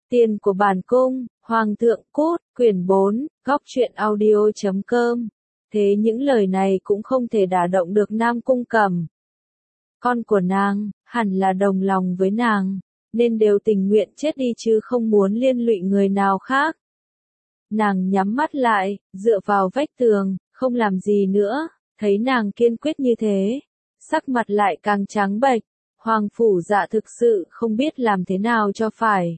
Tiền của bản cung, Hoàng thượng cút, quyển 4, góc truyện audio.com. Thế những lời này cũng không thể đả động được Nam Cung Cẩm. Con của nàng, hẳn là đồng lòng với nàng, nên đều tình nguyện chết đi chứ không muốn liên lụy người nào khác. Nàng nhắm mắt lại, dựa vào vách tường, không làm gì nữa, thấy nàng kiên quyết như thế, sắc mặt lại càng trắng bệch, Hoàng Phủ Dạ thực sự không biết làm thế nào cho phải.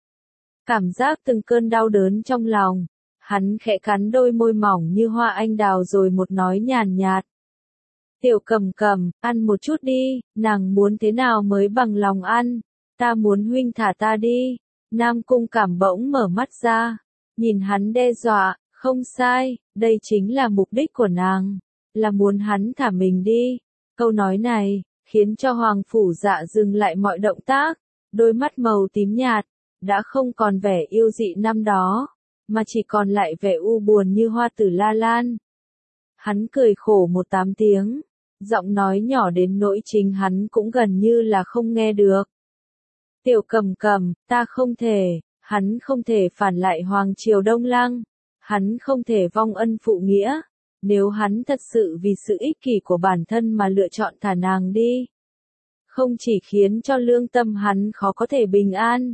Cảm giác từng cơn đau đớn trong lòng, hắn khẽ cắn đôi môi mỏng như hoa anh đào rồi một nói nhàn nhạt. Tiểu Cầm Cầm, ăn một chút đi, nàng muốn thế nào mới bằng lòng ăn, ta muốn huynh thả ta đi. Nam Cung Cảm bỗng mở mắt ra, nhìn hắn đe dọa, không sai, đây chính là mục đích của nàng, là muốn hắn thả mình đi. Câu nói này, khiến cho Hoàng Phủ Dạ dừng lại mọi động tác, đôi mắt màu tím nhạt, đã không còn vẻ yêu dị năm đó, mà chỉ còn lại vẻ u buồn như hoa tử la lan. Hắn cười khổ một tám tiếng, giọng nói nhỏ đến nỗi chính hắn cũng gần như là không nghe được. Tiểu Cầm Cầm, ta không thể, hắn không thể phản lại Hoàng Triều Đông Lăng, hắn không thể vong ân phụ nghĩa, nếu hắn thật sự vì sự ích kỷ của bản thân mà lựa chọn thả nàng đi. Không chỉ khiến cho lương tâm hắn khó có thể bình an,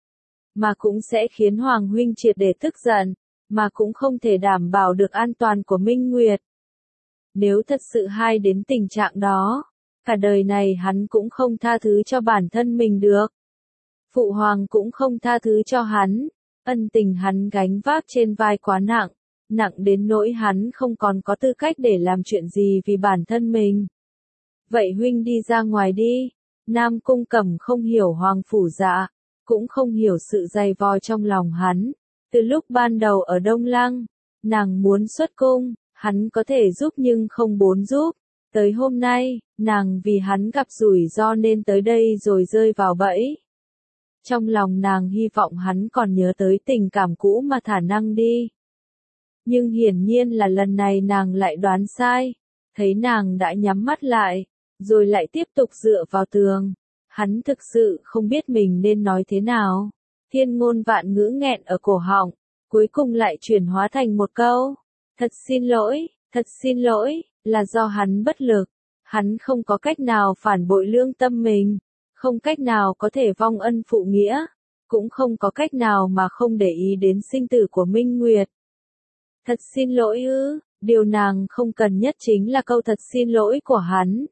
mà cũng sẽ khiến Hoàng huynh triệt để tức giận, mà cũng không thể đảm bảo được an toàn của Minh Nguyệt. Nếu thật sự hay đến tình trạng đó, cả đời này hắn cũng không tha thứ cho bản thân mình được. Phụ hoàng cũng không tha thứ cho hắn, ân tình hắn gánh vác trên vai quá nặng, nặng đến nỗi hắn không còn có tư cách để làm chuyện gì vì bản thân mình. Vậy huynh đi ra ngoài đi. Nam Cung Cẩm không hiểu Hoàng Phủ Dạ, cũng không hiểu sự dày vò trong lòng hắn. Từ lúc ban đầu ở Đông Lăng, nàng muốn xuất cung, hắn có thể giúp nhưng không muốn giúp. Tới hôm nay, nàng vì hắn gặp rủi ro nên tới đây rồi rơi vào bẫy. Trong lòng nàng hy vọng hắn còn nhớ tới tình cảm cũ mà thả năng đi. Nhưng hiển nhiên là lần này nàng lại đoán sai, thấy nàng đã nhắm mắt lại, rồi lại tiếp tục dựa vào tường. Hắn thực sự không biết mình nên nói thế nào. Thiên ngôn vạn ngữ nghẹn ở cổ họng, cuối cùng lại chuyển hóa thành một câu. Thật xin lỗi, là do hắn bất lực. Hắn không có cách nào phản bội lương tâm mình, không cách nào có thể vong ân phụ nghĩa, cũng không có cách nào mà không để ý đến sinh tử của Minh Nguyệt. Thật xin lỗi ư, điều nàng không cần nhất chính là câu thật xin lỗi của hắn.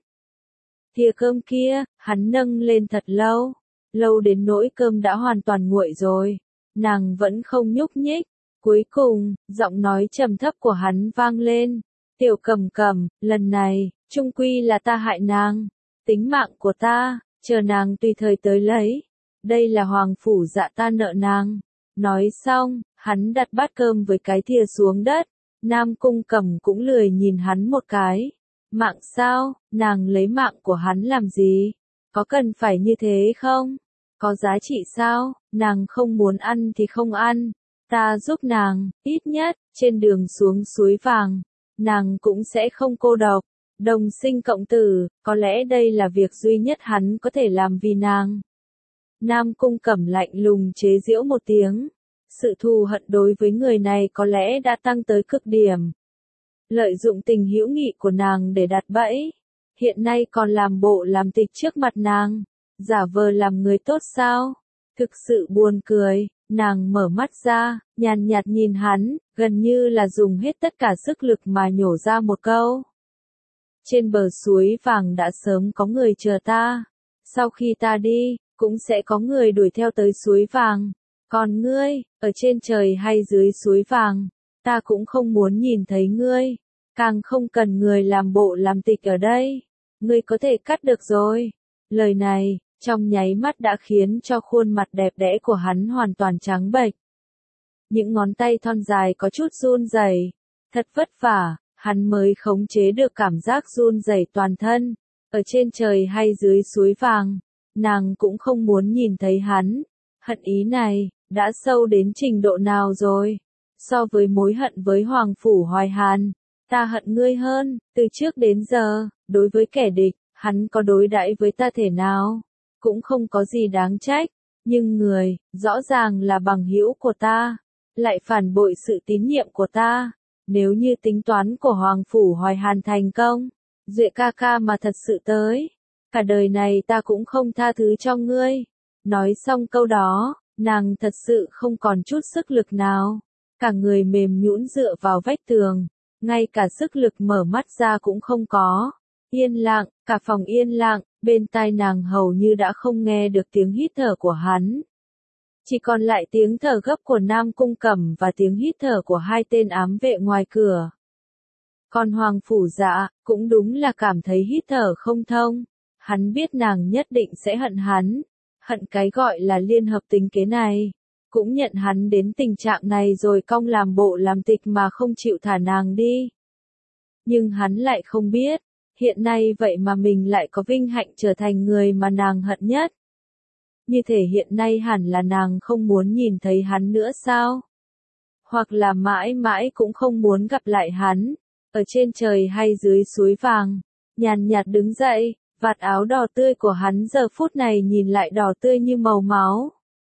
Thìa cơm kia, hắn nâng lên thật lâu, lâu đến nỗi cơm đã hoàn toàn nguội rồi, nàng vẫn không nhúc nhích. Cuối cùng, giọng nói trầm thấp của hắn vang lên, Tiểu Cầm Cầm, lần này, chung quy là ta hại nàng, tính mạng của ta, chờ nàng tùy thời tới lấy, đây là Hoàng Phủ Dạ ta nợ nàng. Nói xong, hắn đặt bát cơm với cái thìa xuống đất, Nam Cung Cẩm cũng lười nhìn hắn một cái. Mạng sao, nàng lấy mạng của hắn làm gì? Có cần phải như thế không? Có giá trị sao? Nàng không muốn ăn thì không ăn. Ta giúp nàng, ít nhất, trên đường xuống suối vàng, nàng cũng sẽ không cô độc. Đồng sinh cộng tử, có lẽ đây là việc duy nhất hắn có thể làm vì nàng. Nam Cung Cẩm lạnh lùng chế giễu một tiếng. Sự thù hận đối với người này có lẽ đã tăng tới cực điểm. Lợi dụng tình hữu nghị của nàng để đặt bẫy, hiện nay còn làm bộ làm tịch trước mặt nàng, giả vờ làm người tốt sao? Thực sự buồn cười. Nàng mở mắt ra, nhàn nhạt nhìn hắn, gần như là dùng hết tất cả sức lực mà nhổ ra một câu. Trên bờ suối vàng đã sớm có người chờ ta, sau khi ta đi, cũng sẽ có người đuổi theo tới suối vàng. Còn ngươi, ở trên trời hay dưới suối vàng, ta cũng không muốn nhìn thấy ngươi, càng không cần người làm bộ làm tịch ở đây. Ngươi có thể cắt được rồi. Lời này, trong nháy mắt đã khiến cho khuôn mặt đẹp đẽ của hắn hoàn toàn trắng bệch. Những ngón tay thon dài có chút run rẩy, thật vất vả, hắn mới khống chế được cảm giác run rẩy toàn thân. Ở trên trời hay dưới suối vàng, nàng cũng không muốn nhìn thấy hắn. Hận ý này, đã sâu đến trình độ nào rồi? So với mối hận với Hoàng Phủ Hoài Hàn, ta hận ngươi hơn. Từ trước đến giờ, đối với kẻ địch, hắn có đối đãi với ta thể nào, cũng không có gì đáng trách. Nhưng người, rõ ràng là bằng hữu của ta, lại phản bội sự tín nhiệm của ta. Nếu như tính toán của Hoàng Phủ Hoài Hàn thành công, Duệ ca ca mà thật sự tới, cả đời này ta cũng không tha thứ cho ngươi. Nói xong câu đó, nàng thật sự không còn chút sức lực nào. Cả người mềm nhũn dựa vào vách tường, ngay cả sức lực mở mắt ra cũng không có. Yên lặng, cả phòng yên lặng, bên tai nàng hầu như đã không nghe được tiếng hít thở của hắn. Chỉ còn lại tiếng thở gấp của Nam Cung Cẩm và tiếng hít thở của hai tên ám vệ ngoài cửa. Còn Hoàng Phủ Dạ, cũng đúng là cảm thấy hít thở không thông. Hắn biết nàng nhất định sẽ hận hắn. Hận cái gọi là liên hợp tính kế này. Cũng nhận hắn đến tình trạng này rồi cong làm bộ làm tịch mà không chịu thả nàng đi. Nhưng hắn lại không biết, hiện nay vậy mà mình lại có vinh hạnh trở thành người mà nàng hận nhất. Như thể hiện nay hẳn là nàng không muốn nhìn thấy hắn nữa sao? Hoặc là mãi mãi cũng không muốn gặp lại hắn, ở trên trời hay dưới suối vàng. Nhàn nhạt đứng dậy, vạt áo đỏ tươi của hắn giờ phút này nhìn lại đỏ tươi như màu máu.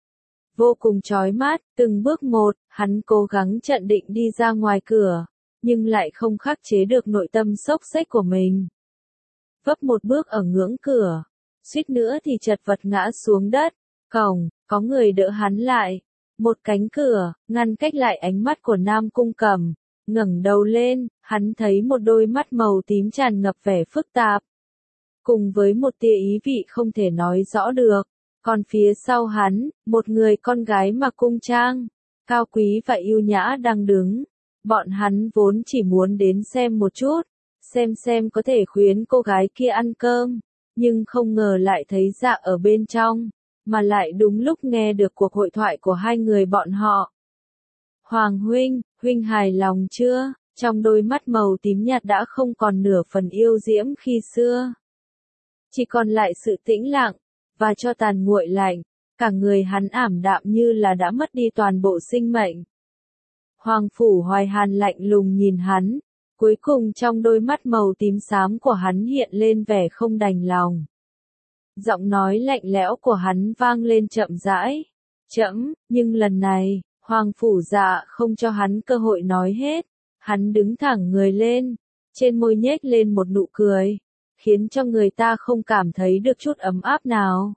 Vô cùng chói mắt, từng bước một, hắn cố gắng chặn định đi ra ngoài cửa, nhưng lại không khắc chế được nội tâm xốc xếch của mình. Vấp một bước ở ngưỡng cửa, suýt nữa thì chật vật ngã xuống đất. Cổng, có người đỡ hắn lại. Một cánh cửa, ngăn cách lại ánh mắt của Nam Cung Cẩm. Ngẩng đầu lên, hắn thấy một đôi mắt màu tím tràn ngập vẻ phức tạp. Cùng với một tia ý vị không thể nói rõ được. Còn phía sau hắn, một người con gái mặc cung trang, cao quý và yêu nhã đang đứng. Bọn hắn vốn chỉ muốn đến xem một chút, xem có thể khuyến cô gái kia ăn cơm, nhưng không ngờ lại thấy Dạ ở bên trong, mà lại đúng lúc nghe được cuộc hội thoại của hai người bọn họ. Hoàng huynh hài lòng chưa? Trong đôi mắt màu tím nhạt đã không còn nửa phần yêu diễm khi xưa. Chỉ còn lại sự tĩnh lặng, và cho tàn nguội lạnh, cả người hắn ảm đạm như là đã mất đi toàn bộ sinh mệnh. Hoàng Phủ Hoài Hàn lạnh lùng nhìn hắn, cuối cùng trong đôi mắt màu tím xám của hắn hiện lên vẻ không đành lòng. Giọng nói lạnh lẽo của hắn vang lên chậm rãi. Chậm, nhưng lần này, Hoàng Phủ Dạ không cho hắn cơ hội nói hết. Hắn đứng thẳng người lên, trên môi nhếch lên một nụ cười, khiến cho người ta không cảm thấy được chút ấm áp nào.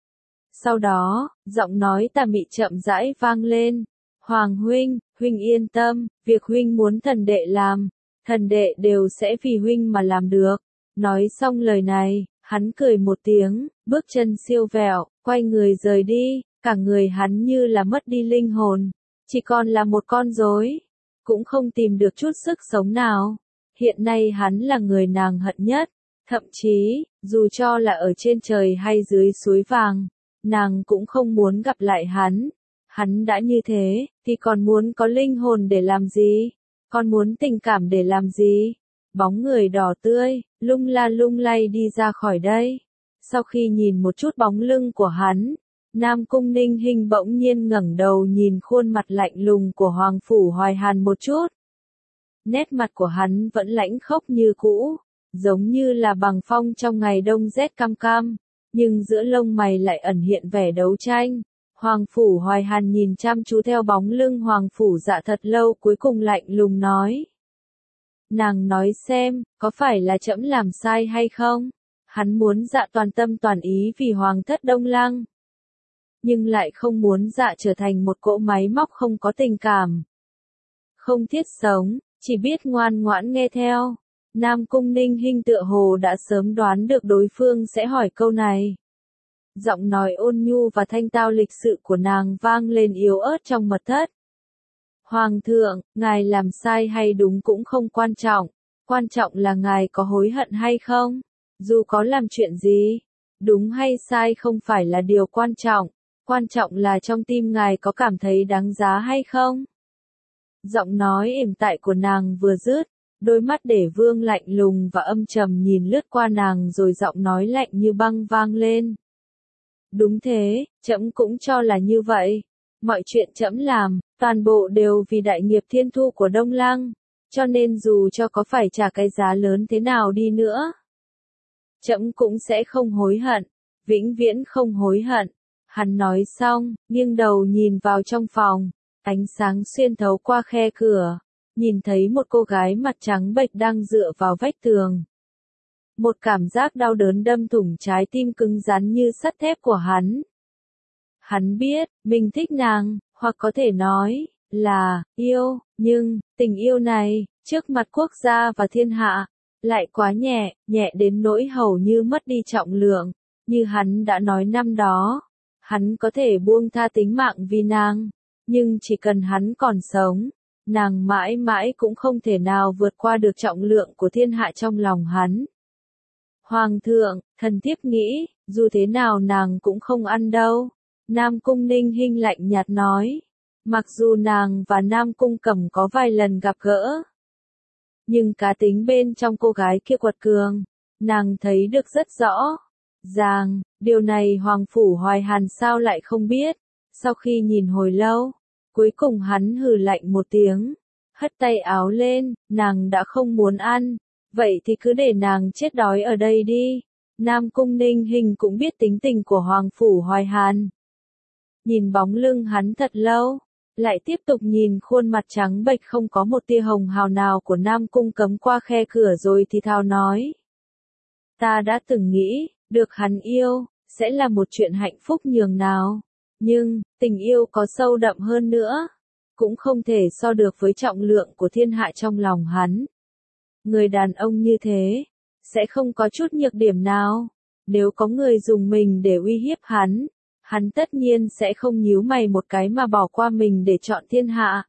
Sau đó, giọng nói tà mị chậm rãi vang lên. Hoàng huynh yên tâm, việc huynh muốn thần đệ làm, thần đệ đều sẽ vì huynh mà làm được. Nói xong lời này, hắn cười một tiếng, bước chân siêu vẹo, quay người rời đi, cả người hắn như là mất đi linh hồn, chỉ còn là một con rối, cũng không tìm được chút sức sống nào. Hiện nay hắn là người nàng hận nhất, thậm chí, dù cho là ở trên trời hay dưới suối vàng, nàng cũng không muốn gặp lại hắn. Hắn đã như thế, thì còn muốn có linh hồn để làm gì? Còn muốn tình cảm để làm gì? Bóng người đỏ tươi, lung la lung lay đi ra khỏi đây. Sau khi nhìn một chút bóng lưng của hắn, Nam Cung Ninh Hinh bỗng nhiên ngẩng đầu nhìn khuôn mặt lạnh lùng của Hoàng Phủ Hoài Hàn một chút. Nét mặt của hắn vẫn lãnh khốc như cũ, giống như là bằng phong trong ngày đông rét cam cam, nhưng giữa lông mày lại ẩn hiện vẻ đấu tranh. Hoàng Phủ Hoài Hàn nhìn chăm chú theo bóng lưng Hoàng Phủ Dạ thật lâu, cuối cùng lạnh lùng nói. Nàng nói xem, có phải là trẫm làm sai hay không? Hắn muốn Dạ toàn tâm toàn ý vì Hoàng thất Đông Lăng, nhưng lại không muốn Dạ trở thành một cỗ máy móc không có tình cảm, không thiết sống, chỉ biết ngoan ngoãn nghe theo. Nam Cung Ninh Hinh tựa hồ đã sớm đoán được đối phương sẽ hỏi câu này. Giọng nói ôn nhu và thanh tao lịch sự của nàng vang lên yếu ớt trong mật thất. Hoàng thượng, ngài làm sai hay đúng cũng không quan trọng, quan trọng là ngài có hối hận hay không. Dù có làm chuyện gì, đúng hay sai không phải là điều quan trọng là trong tim ngài có cảm thấy đáng giá hay không. Giọng nói êm tại của nàng vừa dứt, đôi mắt Để Vương lạnh lùng và âm trầm nhìn lướt qua nàng rồi giọng nói lạnh như băng vang lên. Đúng thế, trẫm cũng cho là như vậy. Mọi chuyện trẫm làm, toàn bộ đều vì đại nghiệp thiên thu của Đông Lăng, cho nên dù cho có phải trả cái giá lớn thế nào đi nữa, trẫm cũng sẽ không hối hận, vĩnh viễn không hối hận. Hắn nói xong, nghiêng đầu nhìn vào trong phòng, ánh sáng xuyên thấu qua khe cửa, nhìn thấy một cô gái mặt trắng bệch đang dựa vào vách tường. Một cảm giác đau đớn đâm thủng trái tim cứng rắn như sắt thép của hắn. Hắn biết, mình thích nàng, hoặc có thể nói, là, yêu, nhưng, tình yêu này, trước mặt quốc gia và thiên hạ, lại quá nhẹ, nhẹ đến nỗi hầu như mất đi trọng lượng, như hắn đã nói năm đó. Hắn có thể buông tha tính mạng vì nàng, nhưng chỉ cần hắn còn sống, nàng mãi mãi cũng không thể nào vượt qua được trọng lượng của thiên hạ trong lòng hắn. Hoàng thượng, thần thiếp nghĩ, dù thế nào nàng cũng không ăn đâu. Nam Cung Ninh Hinh lạnh nhạt nói. Mặc dù nàng và Nam Cung Cẩm có vài lần gặp gỡ, nhưng cá tính bên trong cô gái kia quật cường, nàng thấy được rất rõ ràng, điều này Hoàng Phủ Hoài Hàn sao lại không biết. Sau khi nhìn hồi lâu, cuối cùng hắn hừ lạnh một tiếng, hất tay áo lên, nàng đã không muốn ăn, vậy thì cứ để nàng chết đói ở đây đi. Nam Cung Ninh Hinh cũng biết tính tình của Hoàng Phủ Hoài Hàn. Nhìn bóng lưng hắn thật lâu, lại tiếp tục nhìn khuôn mặt trắng bệch không có một tia hồng hào nào của Nam Cung Cấm qua khe cửa rồi thì thào nói. Ta đã từng nghĩ, được hắn yêu, sẽ là một chuyện hạnh phúc nhường nào. Nhưng, tình yêu có sâu đậm hơn nữa, cũng không thể so được với trọng lượng của thiên hạ trong lòng hắn. Người đàn ông như thế, sẽ không có chút nhược điểm nào. Nếu có người dùng mình để uy hiếp hắn tất nhiên sẽ không nhíu mày một cái mà bỏ qua mình để chọn thiên hạ.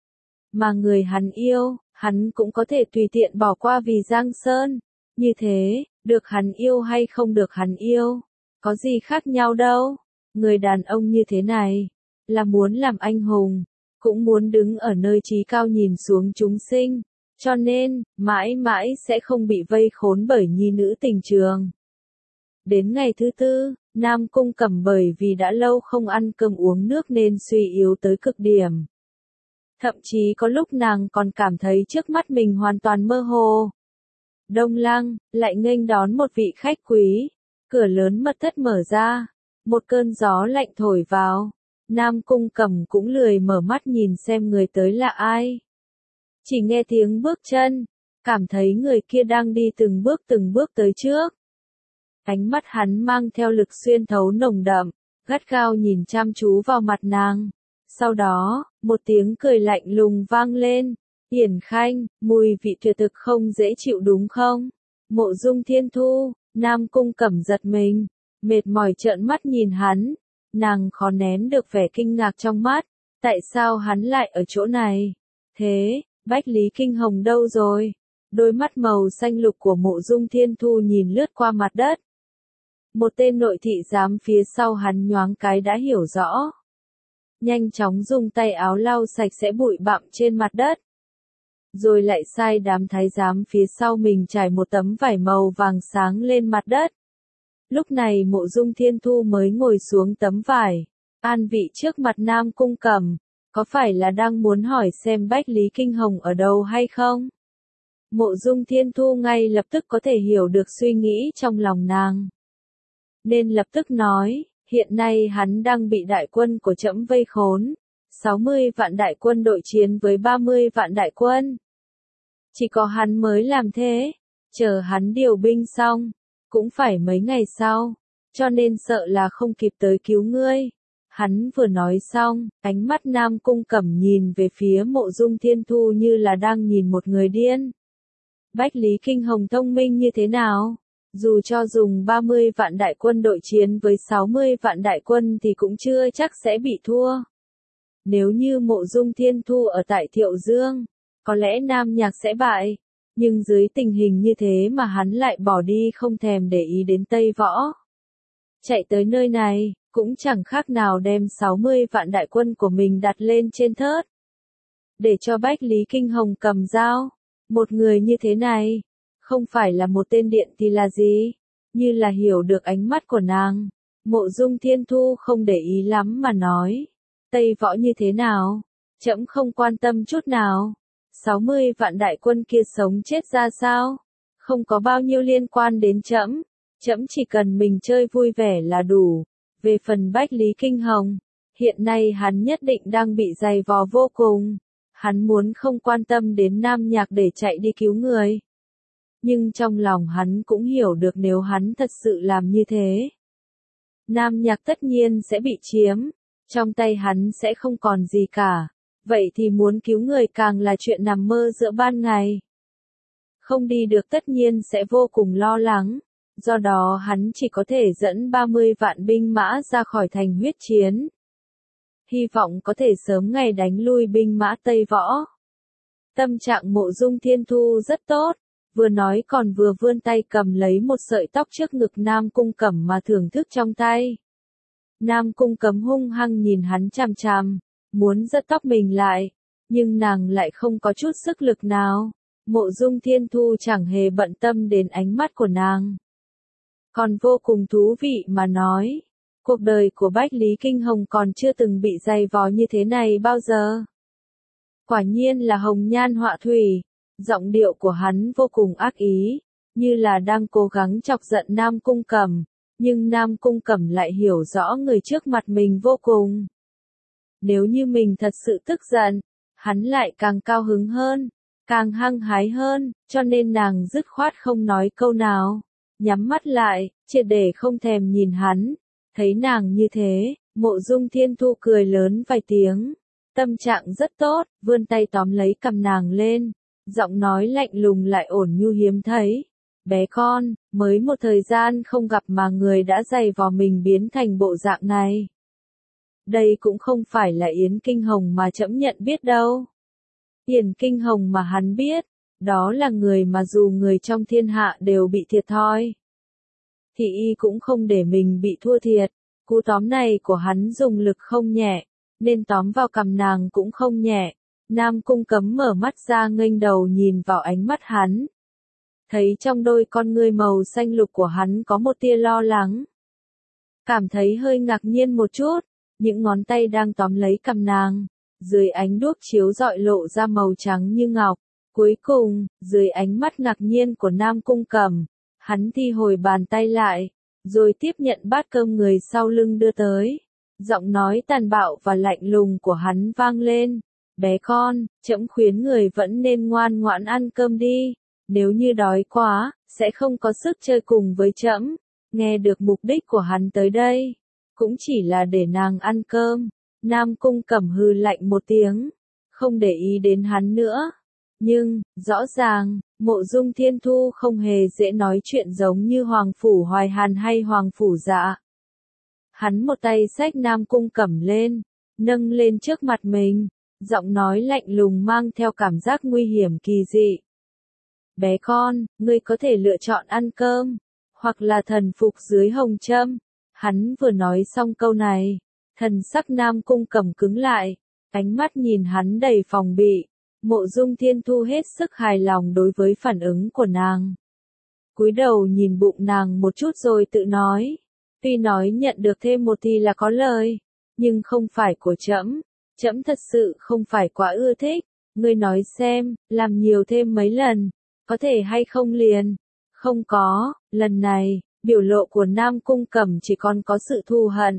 Mà người hắn yêu, hắn cũng có thể tùy tiện bỏ qua vì Giang Sơn. Như thế, được hắn yêu hay không được hắn yêu, có gì khác nhau đâu. Người đàn ông như thế này, là muốn làm anh hùng, cũng muốn đứng ở nơi trí cao nhìn xuống chúng sinh, cho nên, mãi mãi sẽ không bị vây khốn bởi nhi nữ tình trường. Đến ngày thứ tư, Nam Cung Cẩm bởi vì đã lâu không ăn cơm uống nước nên suy yếu tới cực điểm. Thậm chí có lúc nàng còn cảm thấy trước mắt mình hoàn toàn mơ hồ. Đông Lăng, lại nghênh đón một vị khách quý, cửa lớn mật thất mở ra, một cơn gió lạnh thổi vào, Nam Cung Cẩm cũng lười mở mắt nhìn xem người tới là ai. Chỉ nghe tiếng bước chân, cảm thấy người kia đang đi từng bước tới trước. Ánh mắt hắn mang theo lực xuyên thấu nồng đậm, gắt gao nhìn chăm chú vào mặt nàng. Sau đó, một tiếng cười lạnh lùng vang lên. Yển Khanh, mùi vị tuyệt thực không dễ chịu đúng không? Mộ Dung Thiên Thu, Nam Cung Cẩm giật mình, mệt mỏi trợn mắt nhìn hắn. Nàng khó nén được vẻ kinh ngạc trong mắt. Tại sao hắn lại ở chỗ này? Thế, Bách Lý Kinh Hồng đâu rồi? Đôi mắt màu xanh lục của Mộ Dung Thiên Thu nhìn lướt qua mặt đất. Một tên nội thị giám phía sau hắn nhoáng cái đã hiểu rõ. Nhanh chóng dùng tay áo lau sạch sẽ bụi bặm trên mặt đất. Rồi lại sai đám thái giám phía sau mình trải một tấm vải màu vàng sáng lên mặt đất. Lúc này Mộ Dung Thiên Thu mới ngồi xuống tấm vải, an vị trước mặt Nam Cung Cẩm, có phải là đang muốn hỏi xem Bách Lý Kinh Hồng ở đâu hay không? Mộ Dung Thiên Thu ngay lập tức có thể hiểu được suy nghĩ trong lòng nàng. Nên lập tức nói, hiện nay hắn đang bị đại quân của trẫm vây khốn, 60 vạn đại quân đội chiến với 30 vạn đại quân. Chỉ có hắn mới làm thế, chờ hắn điều binh xong, cũng phải mấy ngày sau, cho nên sợ là không kịp tới cứu ngươi. Hắn vừa nói xong, ánh mắt Nam Cung Cẩm nhìn về phía Mộ Dung Thiên Thu như là đang nhìn một người điên. Bách Lý Kinh Hồng thông minh như thế nào? Dù cho dùng 30 vạn đại quân đội chiến với 60 vạn đại quân thì cũng chưa chắc sẽ bị thua. Nếu như Mộ Dung Thiên Thu ở tại Thiệu Dương, có lẽ Nam Nhạc sẽ bại. Nhưng dưới tình hình như thế mà hắn lại bỏ đi không thèm để ý đến Tây Võ. Chạy tới nơi này, cũng chẳng khác nào đem 60 vạn đại quân của mình đặt lên trên thớt. Để cho Bách Lý Kinh Hồng cầm dao. Một người như thế này, không phải là một tên điện thì là gì? Như là hiểu được ánh mắt của nàng. Mộ Dung Thiên Thu không để ý lắm mà nói. Tây Võ như thế nào? Trẫm không quan tâm chút nào. 60 vạn đại quân kia sống chết ra sao? Không có bao nhiêu liên quan đến trẫm. Trẫm chỉ cần mình chơi vui vẻ là đủ. Về phần Bách Lý Kinh Hồng, hiện nay hắn nhất định đang bị dày vò vô cùng. Hắn muốn không quan tâm đến Nam Nhạc để chạy đi cứu người. Nhưng trong lòng hắn cũng hiểu được nếu hắn thật sự làm như thế, Nam Nhạc tất nhiên sẽ bị chiếm, trong tay hắn sẽ không còn gì cả. Vậy thì muốn cứu người càng là chuyện nằm mơ giữa ban ngày. Không đi được tất nhiên sẽ vô cùng lo lắng. Do đó hắn chỉ có thể dẫn 30 vạn binh mã ra khỏi thành huyết chiến. Hy vọng có thể sớm ngày đánh lui binh mã Tây Võ. Tâm trạng Mộ Dung Thiên Thu rất tốt, vừa nói còn vừa vươn tay cầm lấy một sợi tóc trước ngực Nam Cung Cẩm mà thưởng thức trong tay. Nam Cung Cẩm hung hăng nhìn hắn chằm chằm, muốn giật tóc mình lại, nhưng nàng lại không có chút sức lực nào. Mộ Dung Thiên Thu chẳng hề bận tâm đến ánh mắt của nàng. Còn vô cùng thú vị mà nói, cuộc đời của Bách Lý Kinh Hồng còn chưa từng bị dày vò như thế này bao giờ. Quả nhiên là hồng nhan họa thủy, giọng điệu của hắn vô cùng ác ý, như là đang cố gắng chọc giận Nam Cung Cẩm, nhưng Nam Cung Cẩm lại hiểu rõ người trước mặt mình vô cùng. Nếu như mình thật sự tức giận, hắn lại càng cao hứng hơn, càng hăng hái hơn, cho nên nàng dứt khoát không nói câu nào, nhắm mắt lại, triệt để không thèm nhìn hắn. Thấy nàng như thế, Mộ Dung Thiên Thu cười lớn vài tiếng, tâm trạng rất tốt, vươn tay tóm lấy cầm nàng lên, giọng nói lạnh lùng lại ổn nhu hiếm thấy. Bé con, mới một thời gian không gặp mà người đã dày vò mình biến thành bộ dạng này. Đây cũng không phải là Yến Kinh Hồng mà trẫm nhận biết đâu. Yến Kinh Hồng mà hắn biết, đó là người mà dù người trong thiên hạ đều bị thiệt thòi, thì y cũng không để mình bị thua thiệt. Cú tóm này của hắn dùng lực không nhẹ, nên tóm vào cằm nàng cũng không nhẹ. Nam Cung Cấm mở mắt ra nghênh đầu nhìn vào ánh mắt hắn. Thấy trong đôi con ngươi màu xanh lục của hắn có một tia lo lắng. Cảm thấy hơi ngạc nhiên một chút, những ngón tay đang tóm lấy cằm nàng, dưới ánh đuốc chiếu rọi lộ ra màu trắng như ngọc. Cuối cùng, dưới ánh mắt ngạc nhiên của Nam Cung Cẩm, hắn thi hồi bàn tay lại, rồi tiếp nhận bát cơm người sau lưng đưa tới. Giọng nói tàn bạo và lạnh lùng của hắn vang lên. Bé con, trẫm khuyến người vẫn nên ngoan ngoãn ăn cơm đi. Nếu như đói quá, sẽ không có sức chơi cùng với trẫm. Nghe được mục đích của hắn tới đây, cũng chỉ là để nàng ăn cơm. Nam Cung Cẩm hừ lạnh một tiếng, không để ý đến hắn nữa. Nhưng, rõ ràng, Mộ Dung Thiên Thu không hề dễ nói chuyện giống như Hoàng Phủ Hoài Hàn hay Hoàng Phủ Dạ. Hắn một tay xách Nam Cung Cẩm lên, nâng lên trước mặt mình, giọng nói lạnh lùng mang theo cảm giác nguy hiểm kỳ dị. Bé con, ngươi có thể lựa chọn ăn cơm, hoặc là thần phục dưới hồng trâm. Hắn vừa nói xong câu này, thần sắc Nam Cung Cẩm cứng lại, ánh mắt nhìn hắn đầy phòng bị. Mộ Dung Thiên Thu hết sức hài lòng đối với phản ứng của nàng. Cúi đầu nhìn bụng nàng một chút rồi tự nói, tuy nói nhận được thêm một thì là có lời, nhưng không phải của trẫm, trẫm thật sự không phải quá ưa thích. Ngươi nói xem, làm nhiều thêm mấy lần, có thể hay không liền? Không có, lần này, biểu lộ của Nam Cung Cẩm chỉ còn có sự thù hận.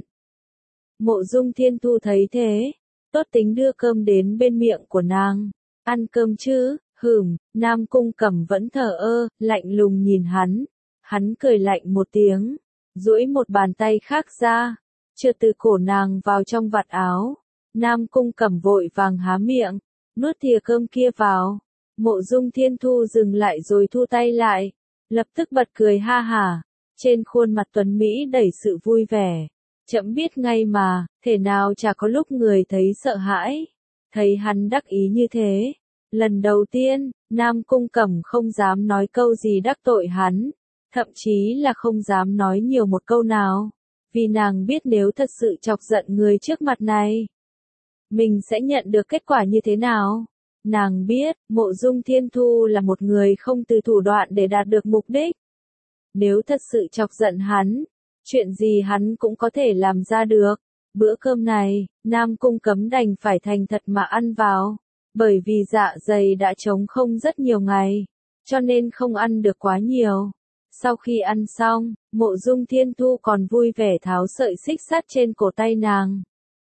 Mộ Dung Thiên Thu thấy thế, tốt tính đưa cơm đến bên miệng của nàng. Ăn cơm chứ, Nam Cung Cẩm vẫn thờ ơ, lạnh lùng nhìn hắn. Hắn cười lạnh một tiếng, duỗi một bàn tay khác ra, trượt từ cổ nàng vào trong vạt áo. Nam Cung Cẩm vội vàng há miệng, nuốt thìa cơm kia vào. Mộ Dung Thiên Thu dừng lại rồi thu tay lại, lập tức bật cười ha hả, trên khuôn mặt tuấn Mỹ đầy sự vui vẻ. Trẫm biết ngay mà, thể nào chả có lúc người thấy sợ hãi. Thấy hắn đắc ý như thế, lần đầu tiên, Nam Cung Cẩm không dám nói câu gì đắc tội hắn, thậm chí là không dám nói nhiều một câu nào, vì nàng biết nếu thật sự chọc giận người trước mặt này, mình sẽ nhận được kết quả như thế nào. Nàng biết, Mộ Dung Thiên Thu là một người không từ thủ đoạn để đạt được mục đích. Nếu thật sự chọc giận hắn, chuyện gì hắn cũng có thể làm ra được. Bữa cơm này, Nam Cung Cẩm đành phải thành thật mà ăn vào, bởi vì dạ dày đã trống không rất nhiều ngày, cho nên không ăn được quá nhiều. Sau khi ăn xong, Mộ Dung Thiên Thu còn vui vẻ tháo sợi xích sắt trên cổ tay nàng.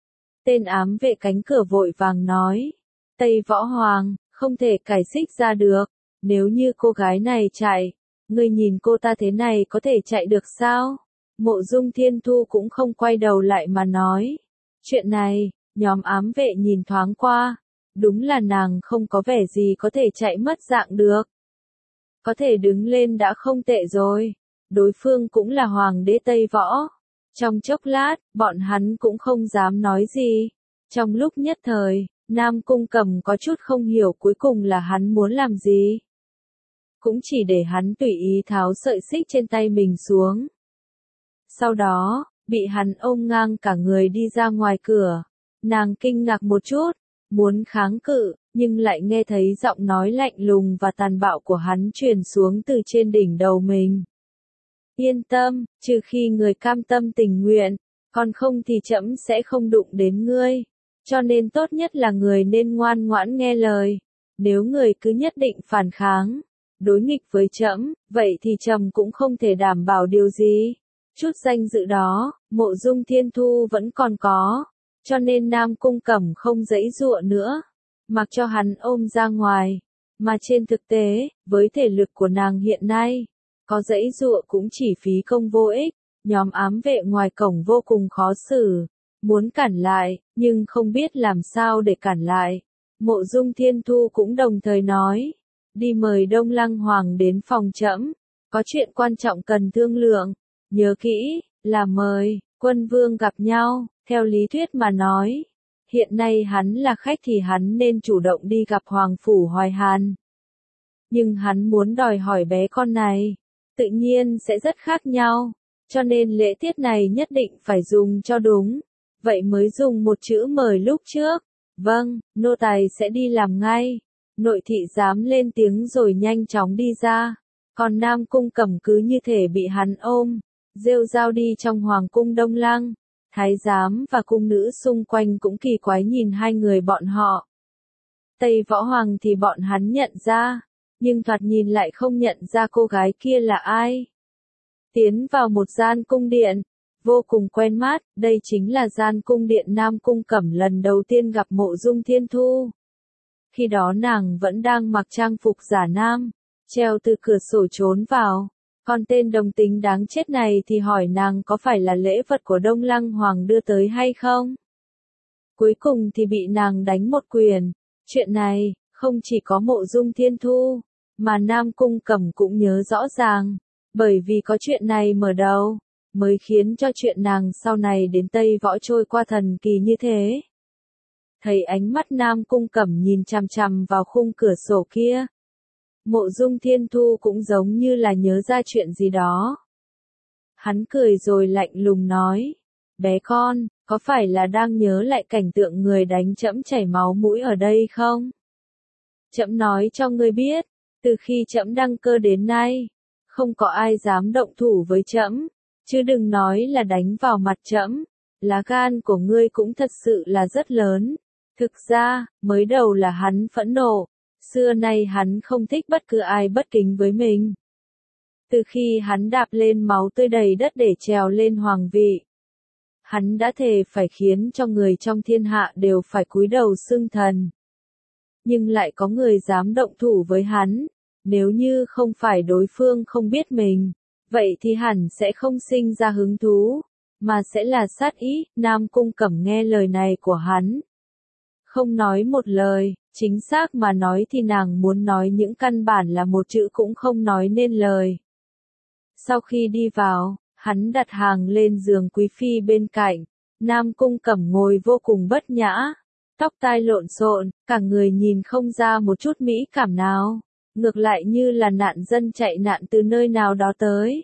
Tên ám vệ cánh cửa vội vàng nói, Tây Võ Hoàng, không thể cài xích ra được, nếu như cô gái này chạy, ngươi nhìn cô ta thế này có thể chạy được sao? Mộ Dung Thiên Thu cũng không quay đầu lại mà nói, chuyện này, nhóm ám vệ nhìn thoáng qua, đúng là nàng không có vẻ gì có thể chạy mất dạng được. Có thể đứng lên đã không tệ rồi, đối phương cũng là hoàng đế Tây Võ. Trong chốc lát, bọn hắn cũng không dám nói gì. Trong lúc nhất thời, Nam Cung Cẩm có chút không hiểu cuối cùng là hắn muốn làm gì. Cũng chỉ để hắn tùy ý tháo sợi xích trên tay mình xuống. Sau đó, bị hắn ôm ngang cả người đi ra ngoài cửa. Nàng kinh ngạc một chút, muốn kháng cự, nhưng lại nghe thấy giọng nói lạnh lùng và tàn bạo của hắn truyền xuống từ trên đỉnh đầu mình. Yên tâm, trừ khi người cam tâm tình nguyện, còn không thì trẫm sẽ không đụng đến ngươi. Cho nên tốt nhất là người nên ngoan ngoãn nghe lời. Nếu người cứ nhất định phản kháng, đối nghịch với trẫm, vậy thì trẫm cũng không thể đảm bảo điều gì. Chút danh dự đó, Mộ Dung Thiên Thu vẫn còn có, cho nên Nam Cung Cẩm không giãy giụa nữa, mặc cho hắn ôm ra ngoài. Mà trên thực tế, với thể lực của nàng hiện nay, có giãy giụa cũng chỉ phí công vô ích. Nhóm ám vệ ngoài cổng vô cùng khó xử, muốn cản lại, nhưng không biết làm sao để cản lại. Mộ Dung Thiên Thu cũng đồng thời nói, đi mời Đông Lăng Hoàng đến phòng trẫm, có chuyện quan trọng cần thương lượng. Nhớ kỹ, là mời quân vương gặp nhau. Theo lý thuyết mà nói, hiện nay hắn là khách thì hắn nên chủ động đi gặp Hoàng Phủ Hoài Hàn. Nhưng hắn muốn đòi hỏi bé con này, tự nhiên sẽ rất khác nhau, cho nên lễ tiết này nhất định phải dùng cho đúng. Vậy mới dùng một chữ mời lúc trước. Vâng, nô tài sẽ đi làm ngay. Nội thị giám lên tiếng rồi nhanh chóng đi ra. Còn Nam Cung Cẩm cứ như thể bị hắn ôm, rêu rao đi trong Hoàng cung Đông Lăng. Thái giám và cung nữ xung quanh cũng kỳ quái nhìn hai người bọn họ. Tây Võ Hoàng thì bọn hắn nhận ra, nhưng thoạt nhìn lại không nhận ra cô gái kia là ai. Tiến vào một gian cung điện, vô cùng quen mắt, đây chính là gian cung điện Nam Cung Cẩm lần đầu tiên gặp Mộ Dung Thiên Thu. Khi đó nàng vẫn đang mặc trang phục giả nam, treo từ cửa sổ trốn vào. Còn tên đồng tính đáng chết này thì hỏi nàng có phải là lễ vật của Đông Lăng Hoàng đưa tới hay không. Cuối cùng thì bị nàng đánh một quyền. Chuyện này, không chỉ có Mộ Dung Thiên Thu, mà Nam Cung Cẩm cũng nhớ rõ ràng. Bởi vì có chuyện này mở đầu, mới khiến cho chuyện nàng sau này đến Tây Võ trôi qua thần kỳ như thế. Thấy ánh mắt Nam Cung Cẩm nhìn chằm chằm vào khung cửa sổ kia, Mộ Dung Thiên Thu cũng giống như là nhớ ra chuyện gì đó. Hắn cười rồi lạnh lùng nói, bé con, có phải là đang nhớ lại cảnh tượng người đánh trẫm chảy máu mũi ở đây không? Trẫm nói cho ngươi biết, từ khi trẫm đăng cơ đến nay, không có ai dám động thủ với trẫm, chứ đừng nói là đánh vào mặt trẫm. Lá gan của ngươi cũng thật sự là rất lớn. Thực ra, mới đầu là hắn phẫn nộ. Xưa nay hắn không thích bất cứ ai bất kính với mình. Từ khi hắn đạp lên máu tươi đầy đất để trèo lên hoàng vị, hắn đã thề phải khiến cho người trong thiên hạ đều phải cúi đầu xưng thần. Nhưng lại có người dám động thủ với hắn, nếu như không phải đối phương không biết mình, vậy thì hẳn sẽ không sinh ra hứng thú, mà sẽ là sát ý. Nam Cung Cẩm nghe lời này của hắn, không nói một lời. Chính xác mà nói thì nàng muốn nói những căn bản là một chữ cũng không nói nên lời. Sau khi đi vào, hắn đặt hàng lên giường quý phi bên cạnh. Nam Cung Cẩm ngồi vô cùng bất nhã, tóc tai lộn xộn, cả người nhìn không ra một chút mỹ cảm nào, ngược lại như là nạn dân chạy nạn từ nơi nào đó tới.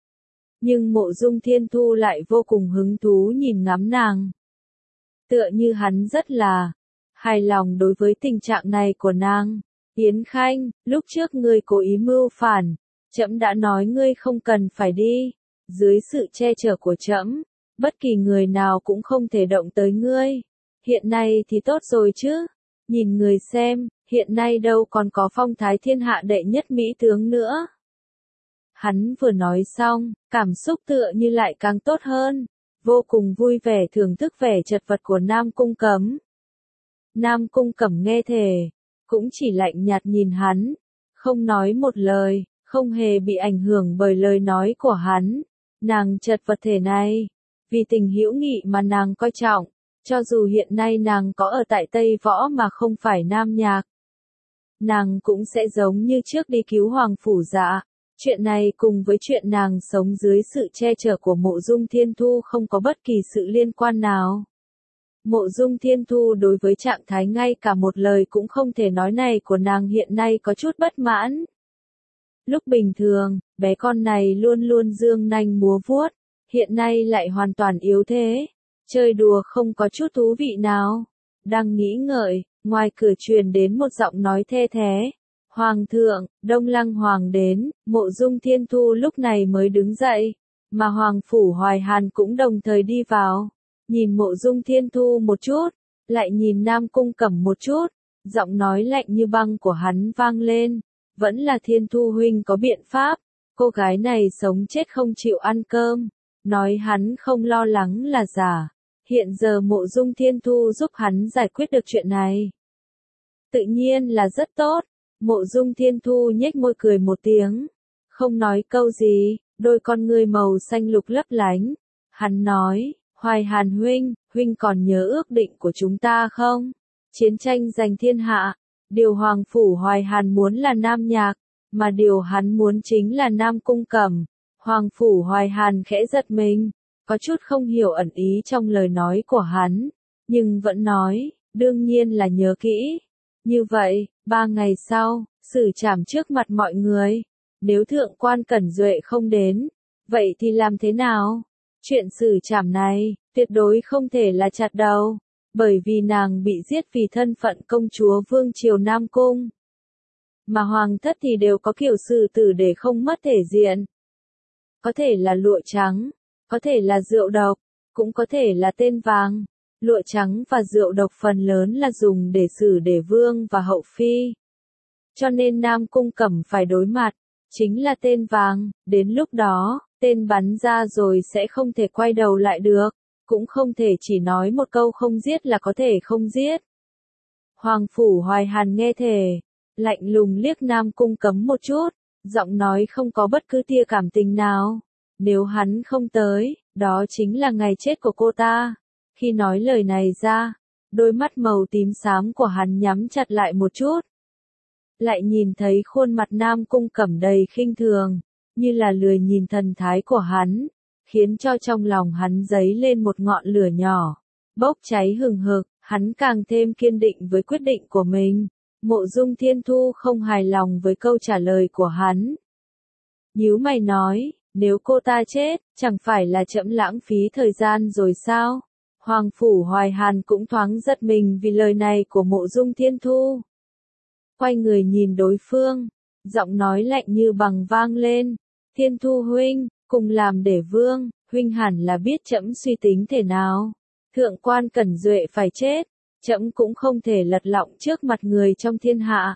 Nhưng Mộ Dung Thiên Thu lại vô cùng hứng thú nhìn ngắm nàng. Tựa như hắn rất là hài lòng đối với tình trạng này của nàng. Yến Khanh, lúc trước ngươi cố ý mưu phản, trẫm đã nói ngươi không cần phải đi. Dưới sự che chở của trẫm, bất kỳ người nào cũng không thể động tới ngươi. Hiện nay thì tốt rồi chứ. Nhìn người xem, hiện nay đâu còn có phong thái thiên hạ đệ nhất mỹ tướng nữa. Hắn vừa nói xong, cảm xúc tựa như lại càng tốt hơn, vô cùng vui vẻ thưởng thức vẻ chật vật của Nam Cung Cẩm. Nam Cung Cẩm nghe thề, cũng chỉ lạnh nhạt nhìn hắn, không nói một lời, không hề bị ảnh hưởng bởi lời nói của hắn. Nàng chật vật thể này, vì tình hữu nghị mà nàng coi trọng, cho dù hiện nay nàng có ở tại Tây Võ mà không phải Nam Nhạc, nàng cũng sẽ giống như trước đi cứu Hoàng Phủ Dạ. Chuyện này cùng với chuyện nàng sống dưới sự che chở của Mộ Dung Thiên Thu không có bất kỳ sự liên quan nào. Mộ Dung Thiên Thu đối với trạng thái ngay cả một lời cũng không thể nói này của nàng hiện nay có chút bất mãn. Lúc bình thường, bé con này luôn luôn dương nanh múa vuốt, hiện nay lại hoàn toàn yếu thế, chơi đùa không có chút thú vị nào. Đang nghĩ ngợi, ngoài cửa truyền đến một giọng nói thê thé. Hoàng thượng, Đông Lăng Hoàng đến, Mộ Dung Thiên Thu lúc này mới đứng dậy, mà Hoàng Phủ Hoài Hàn cũng đồng thời đi vào, nhìn Mộ Dung Thiên Thu một chút, lại nhìn Nam Cung Cẩm một chút, giọng nói lạnh như băng của hắn vang lên, vẫn là Thiên Thu huynh có biện pháp, cô gái này sống chết không chịu ăn cơm, nói hắn không lo lắng là giả, hiện giờ Mộ Dung Thiên Thu giúp hắn giải quyết được chuyện này. Tự nhiên là rất tốt. Mộ Dung Thiên Thu nhếch môi cười một tiếng, không nói câu gì, đôi con ngươi màu xanh lục lấp lánh. Hắn nói, Hoài Hàn huynh, huynh còn nhớ ước định của chúng ta không? Chiến tranh giành thiên hạ, điều Hoàng Phủ Hoài Hàn muốn là Nam Nhạc, mà điều hắn muốn chính là Nam Cung Cẩm. Hoàng Phủ Hoài Hàn khẽ giật mình, có chút không hiểu ẩn ý trong lời nói của hắn, nhưng vẫn nói, đương nhiên là nhớ kỹ. Như vậy, 3 ngày sau, xử trảm trước mặt mọi người. Nếu thượng quan Cẩn Duệ không đến, vậy thì làm thế nào? Chuyện xử trảm này, tuyệt đối không thể là chặt đầu, bởi vì nàng bị giết vì thân phận công chúa Vương Triều Nam Cung. Mà hoàng thất thì đều có kiểu xử tử để không mất thể diện. Có thể là lụa trắng, có thể là rượu độc, cũng có thể là tên vàng. Lụa trắng và rượu độc phần lớn là dùng để xử để vương và hậu phi. Cho nên Nam Cung Cẩm phải đối mặt, chính là tên vàng, đến lúc đó, tên bắn ra rồi sẽ không thể quay đầu lại được, cũng không thể chỉ nói một câu không giết là có thể không giết. Hoàng Phủ Hoài Hàn nghe thề, lạnh lùng liếc Nam Cung Cẩm một chút, giọng nói không có bất cứ tia cảm tình nào. Nếu hắn không tới, đó chính là ngày chết của cô ta. Khi nói lời này ra, đôi mắt màu tím xám của hắn nhắm chặt lại một chút. Lại nhìn thấy khuôn mặt Nam Cung Cẩm đầy khinh thường, như là lười nhìn thần thái của hắn, khiến cho trong lòng hắn dấy lên một ngọn lửa nhỏ, bốc cháy hừng hực, hắn càng thêm kiên định với quyết định của mình. Mộ Dung Thiên Thu không hài lòng với câu trả lời của hắn. Nhíu mày nói, nếu cô ta chết, chẳng phải là trẫm lãng phí thời gian rồi sao? Hoàng Phủ Hoài Hàn cũng thoáng giật mình vì lời này của Mộ Dung Thiên Thu. Quay người nhìn đối phương, giọng nói lạnh như bằng vang lên, Thiên Thu huynh, cùng làm để vương, huynh hẳn là biết trẫm suy tính thế nào. Thượng quan Cẩn Duệ phải chết, trẫm cũng không thể lật lọng trước mặt người trong thiên hạ.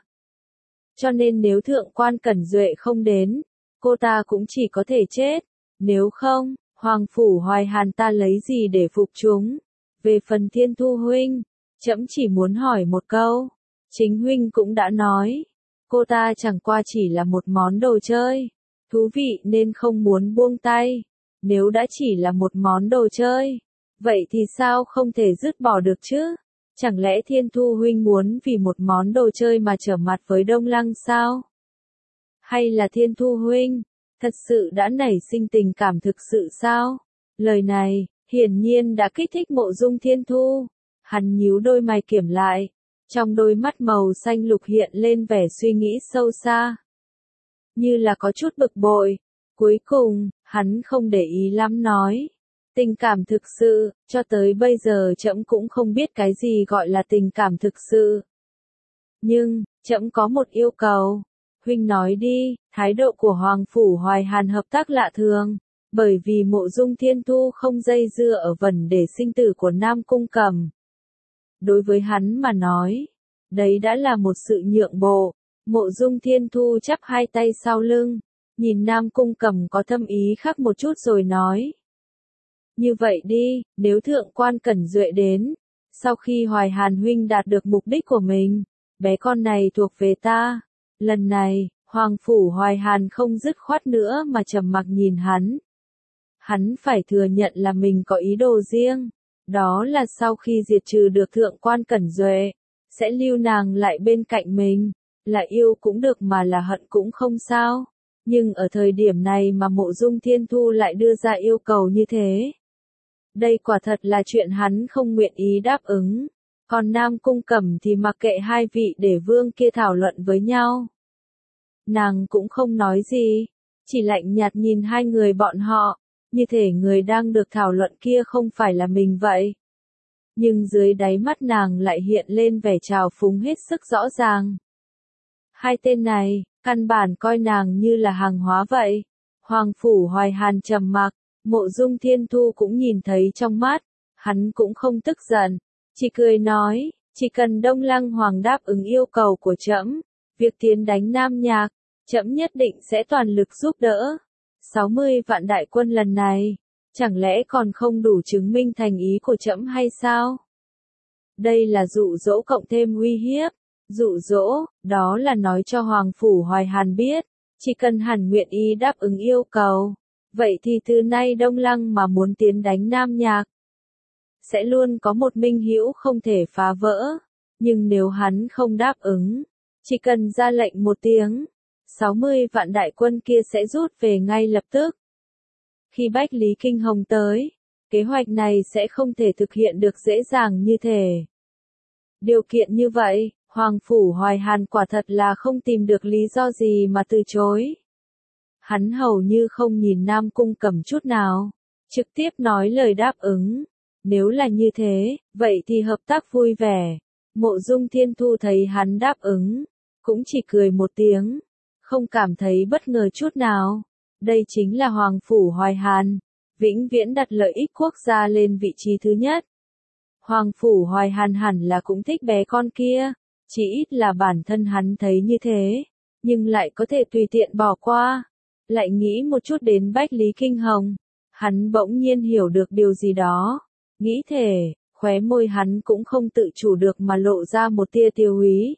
Cho nên nếu thượng quan Cẩn Duệ không đến, cô ta cũng chỉ có thể chết, nếu không, Hoàng Phủ Hoài Hàn ta lấy gì để phục chúng? Về phần Thiên Thu huynh, trẫm chỉ muốn hỏi một câu. Chính huynh cũng đã nói, cô ta chẳng qua chỉ là một món đồ chơi. Thú vị nên không muốn buông tay. Nếu đã chỉ là một món đồ chơi, vậy thì sao không thể dứt bỏ được chứ? Chẳng lẽ Thiên Thu huynh muốn vì một món đồ chơi mà trở mặt với Đông Lăng sao? Hay là Thiên Thu huynh thật sự đã nảy sinh tình cảm thực sự sao? Lời này, hiển nhiên đã kích thích Mộ Dung Thiên Thu. Hắn nhíu đôi mày kiểm lại, trong đôi mắt màu xanh lục hiện lên vẻ suy nghĩ sâu xa. Như là có chút bực bội. Cuối cùng, hắn không để ý lắm nói. Tình cảm thực sự, cho tới bây giờ trẫm cũng không biết cái gì gọi là tình cảm thực sự. Nhưng, trẫm có một yêu cầu. Huynh nói đi, thái độ của Hoàng Phủ Hoài Hàn hợp tác lạ thường, bởi vì Mộ Dung Thiên Thu không dây dưa ở vấn đề sinh tử của Nam Cung Cẩm. Đối với hắn mà nói, đấy đã là một sự nhượng bộ. Mộ Dung Thiên Thu chắp hai tay sau lưng, Nhìn Nam Cung Cẩm có thâm ý khác một chút rồi nói. Như vậy đi, nếu thượng quan Cẩn Duệ đến, sau khi Hoài Hàn huynh đạt được mục đích của mình, bé con này thuộc về ta. Lần này, Hoàng phủ Hoài Hàn không dứt khoát nữa mà trầm mặc nhìn hắn. Hắn phải thừa nhận là mình có ý đồ riêng, đó là sau khi diệt trừ được thượng quan Cẩn Duệ, sẽ lưu nàng lại bên cạnh mình, là yêu cũng được mà là hận cũng không sao. Nhưng ở thời điểm này mà Mộ Dung Thiên Thu lại đưa ra yêu cầu như thế. Đây quả thật là chuyện hắn không nguyện ý đáp ứng. Còn Nam Cung Cẩm thì mặc kệ hai vị để vương kia thảo luận với nhau. Nàng cũng không nói gì, chỉ lạnh nhạt nhìn hai người bọn họ, như thể người đang được thảo luận kia không phải là mình vậy. Nhưng dưới đáy mắt nàng lại hiện lên vẻ trào phúng hết sức rõ ràng. Hai tên này, căn bản coi nàng như là hàng hóa vậy. Hoàng phủ Hoài Hàn trầm mặc, Mộ Dung Thiên Thu cũng nhìn thấy trong mắt, hắn cũng không tức giận, chỉ cười nói, chỉ cần Đông Lăng Hoàng đáp ứng yêu cầu của trẫm, việc tiến đánh Nam Nhạc, trẫm nhất định sẽ toàn lực giúp đỡ. 60 vạn đại quân lần này, chẳng lẽ còn không đủ chứng minh thành ý của trẫm hay sao? Đây là dụ dỗ cộng thêm uy hiếp. Dụ dỗ, đó là nói cho Hoàng phủ Hoài Hàn biết, chỉ cần hắn nguyện ý đáp ứng yêu cầu, vậy thì từ nay Đông Lăng mà muốn tiến đánh Nam Nhạc, sẽ luôn có một minh hữu không thể phá vỡ. Nhưng nếu hắn không đáp ứng, chỉ cần ra lệnh một tiếng, 60 vạn đại quân kia sẽ rút về ngay lập tức. Khi Bách Lý Kinh Hồng tới, kế hoạch này sẽ không thể thực hiện được dễ dàng như thế. Điều kiện như vậy, Hoàng phủ Hoài Hàn quả thật là không tìm được lý do gì mà từ chối. Hắn hầu như không nhìn Nam Cung Cẩm chút nào, trực tiếp nói lời đáp ứng. Nếu là như thế, vậy thì hợp tác vui vẻ. Mộ Dung Thiên Thu thấy hắn đáp ứng, cũng chỉ cười một tiếng, không cảm thấy bất ngờ chút nào. Đây chính là Hoàng phủ Hoài Hàn, vĩnh viễn đặt lợi ích quốc gia lên vị trí thứ nhất. Hoàng phủ Hoài Hàn hẳn là cũng thích bé con kia, chỉ ít là bản thân hắn thấy như thế, nhưng lại có thể tùy tiện bỏ qua. Lại nghĩ một chút đến Bách Lý Kinh Hồng, hắn bỗng nhiên hiểu được điều gì đó. Nghĩ thể, khóe môi hắn cũng không tự chủ được mà lộ ra một tia tiêu úy.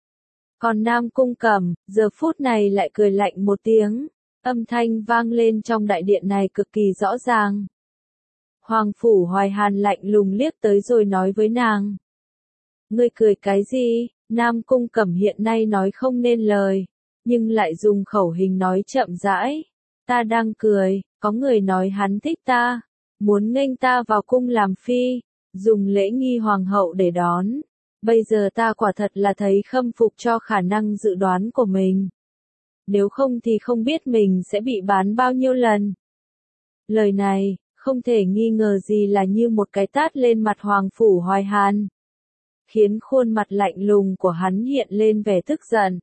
Còn Nam Cung Cẩm, giờ phút này lại cười lạnh một tiếng, âm thanh vang lên trong đại điện này cực kỳ rõ ràng. Hoàng phủ Hoài Hàn lạnh lùng liếc tới rồi nói với nàng. Ngươi cười cái gì? Nam Cung Cẩm hiện nay nói không nên lời, nhưng lại dùng khẩu hình nói chậm rãi. Ta đang cười, có người nói hắn thích ta, muốn nghênh ta vào cung làm phi, dùng lễ nghi hoàng hậu để đón. Bây giờ ta quả thật là thấy khâm phục cho khả năng dự đoán của mình. Nếu không thì không biết mình sẽ bị bán bao nhiêu lần. Lời này, không thể nghi ngờ gì là như một cái tát lên mặt Hoàng phủ Hoài Hàn, khiến khuôn mặt lạnh lùng của hắn hiện lên vẻ tức giận.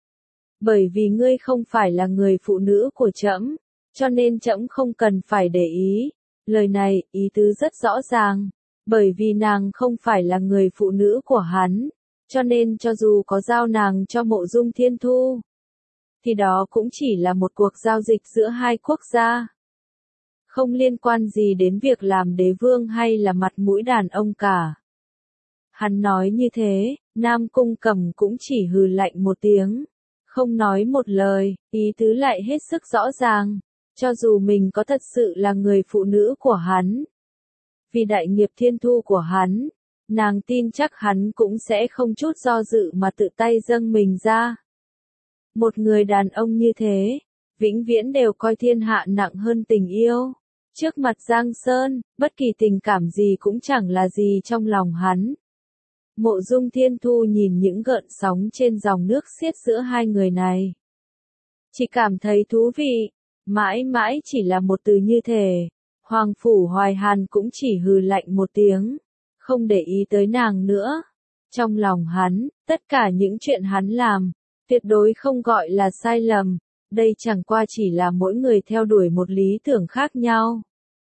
Bởi vì ngươi không phải là người phụ nữ của trẫm, cho nên trẫm không cần phải để ý. Lời này, ý tứ rất rõ ràng. Bởi vì nàng không phải là người phụ nữ của hắn, cho nên cho dù có giao nàng cho Mộ Dung Thiên Thu, thì đó cũng chỉ là một cuộc giao dịch giữa hai quốc gia. Không liên quan gì đến việc làm đế vương hay là mặt mũi đàn ông cả. Hắn nói như thế, Nam Cung Cẩm cũng chỉ hừ lạnh một tiếng, không nói một lời, ý tứ lại hết sức rõ ràng. Cho dù mình có thật sự là người phụ nữ của hắn, vì đại nghiệp thiên thu của hắn, nàng tin chắc hắn cũng sẽ không chút do dự mà tự tay dâng mình ra. Một người đàn ông như thế, vĩnh viễn đều coi thiên hạ nặng hơn tình yêu. Trước mặt Giang Sơn, bất kỳ tình cảm gì cũng chẳng là gì trong lòng hắn. Mộ Dung Thiên Thu nhìn những gợn sóng trên dòng nước xiết giữa hai người này, chỉ cảm thấy thú vị, mãi mãi chỉ là một từ như thể. Hoàng phủ Hoài Hàn cũng chỉ hừ lạnh một tiếng, không để ý tới nàng nữa. Trong lòng hắn, tất cả những chuyện hắn làm, tuyệt đối không gọi là sai lầm, đây chẳng qua chỉ là mỗi người theo đuổi một lý tưởng khác nhau.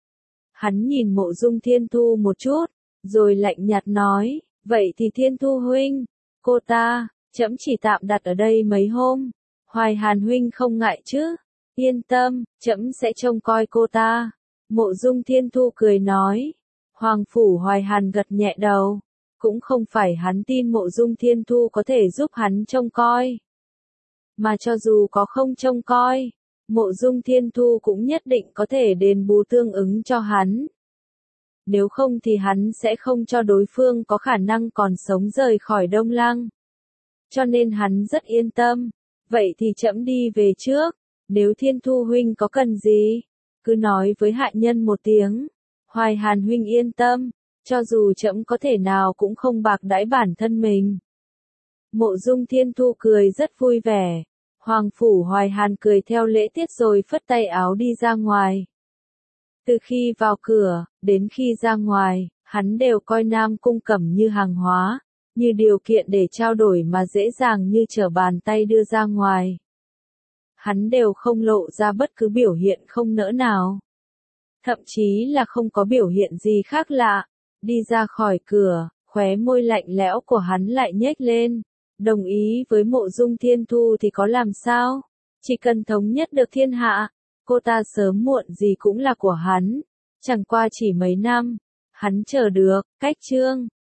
Hắn nhìn Mộ Dung Thiên Thu một chút, rồi lạnh nhạt nói, vậy thì Thiên Thu huynh, cô ta, trẫm chỉ tạm đặt ở đây mấy hôm, Hoài Hàn huynh không ngại chứ? Yên tâm, trẫm sẽ trông coi cô ta. Mộ Dung Thiên Thu cười nói. Hoàng Phủ Hoài Hàn gật nhẹ đầu. Cũng không phải hắn tin Mộ Dung Thiên Thu có thể giúp hắn trông coi. Mà cho dù có không trông coi, Mộ Dung Thiên Thu cũng nhất định có thể đền bù tương ứng cho hắn. Nếu không thì hắn sẽ không cho đối phương có khả năng còn sống rời khỏi Đông Lăng. Cho nên hắn rất yên tâm. Vậy thì trẫm đi về trước. Nếu Thiên Thu huynh có cần gì, cứ nói với hạ nhân một tiếng. Hoài Hàn huynh yên tâm, cho dù trẫm có thể nào cũng không bạc đãi bản thân mình. Mộ Dung Thiên Thu cười rất vui vẻ. Hoàng Phủ Hoài Hàn cười theo lễ tiết rồi phất tay áo đi ra ngoài. Từ khi vào cửa, đến khi ra ngoài, hắn đều coi Nam Cung Cẩm như hàng hóa, như điều kiện để trao đổi mà dễ dàng như trở bàn tay đưa ra ngoài. Hắn đều không lộ ra bất cứ biểu hiện không nỡ nào. Thậm chí là không có biểu hiện gì khác lạ. Đi ra khỏi cửa, khóe môi lạnh lẽo của hắn lại nhếch lên. Đồng ý với Mộ Dung Thiên Thu thì có làm sao? Chỉ cần thống nhất được thiên hạ, cô ta sớm muộn gì cũng là của hắn. Chẳng qua chỉ mấy năm, hắn chờ được, cách chương